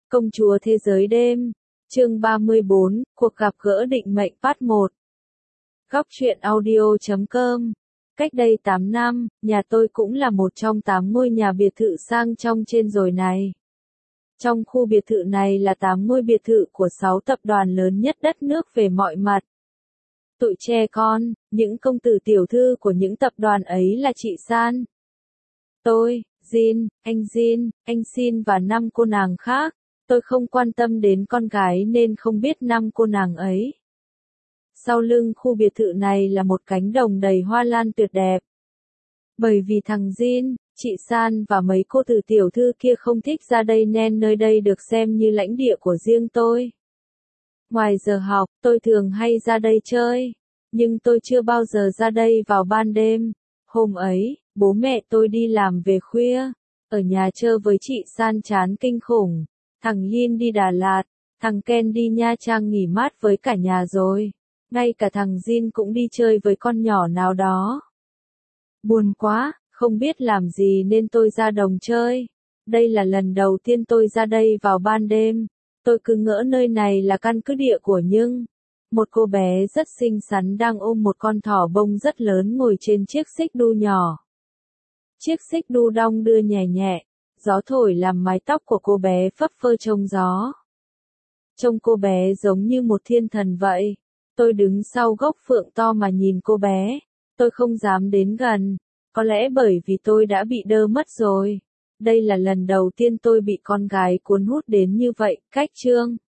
Công chúa thế giới đêm, chương 34, cuộc gặp gỡ định mệnh part 1. Góc truyện audio.com. Cách đây 8 năm, nhà tôi cũng là một trong 8 ngôi nhà biệt thự sang trong trên rồi này. Trong khu biệt thự này là 8 ngôi biệt thự của 6 tập đoàn lớn nhất đất nước về mọi mặt. Tụi trẻ con, những công tử tiểu thư của những tập đoàn ấy là chị San, tôi, Jin, anh Sin và 5 cô nàng khác. Tôi không quan tâm đến con gái nên không biết 5 cô nàng ấy. Sau lưng khu biệt thự này là một cánh đồng đầy hoa lan tuyệt đẹp. Bởi vì thằng Jin, chị San và mấy cô tử tiểu thư kia không thích ra đây nên nơi đây được xem như lãnh địa của riêng tôi. Ngoài giờ học, tôi thường hay ra đây chơi. Nhưng tôi chưa bao giờ ra đây vào ban đêm. Hôm ấy, bố mẹ tôi đi làm về khuya. Ở nhà chơi với chị San chán kinh khủng. Thằng Yin đi Đà Lạt, thằng Ken đi Nha Trang nghỉ mát với cả nhà rồi. Ngay cả thằng Jin cũng đi chơi với con nhỏ nào đó. Buồn quá, không biết làm gì nên tôi ra đồng chơi. Đây là lần đầu tiên tôi ra đây vào ban đêm. Tôi cứ ngỡ nơi này là căn cứ địa của một cô bé rất xinh xắn đang ôm một con thỏ bông rất lớn ngồi trên chiếc xích đu nhỏ. Chiếc xích đu đong đưa nhẹ nhẹ. Gió thổi làm mái tóc của cô bé phấp phơ trong gió. Trông cô bé giống như một thiên thần vậy. Tôi đứng sau gốc phượng to mà nhìn cô bé. Tôi không dám đến gần. Có lẽ bởi vì tôi đã bị đơ mất rồi. Đây là lần đầu tiên tôi bị con gái cuốn hút đến như vậy. Cách chương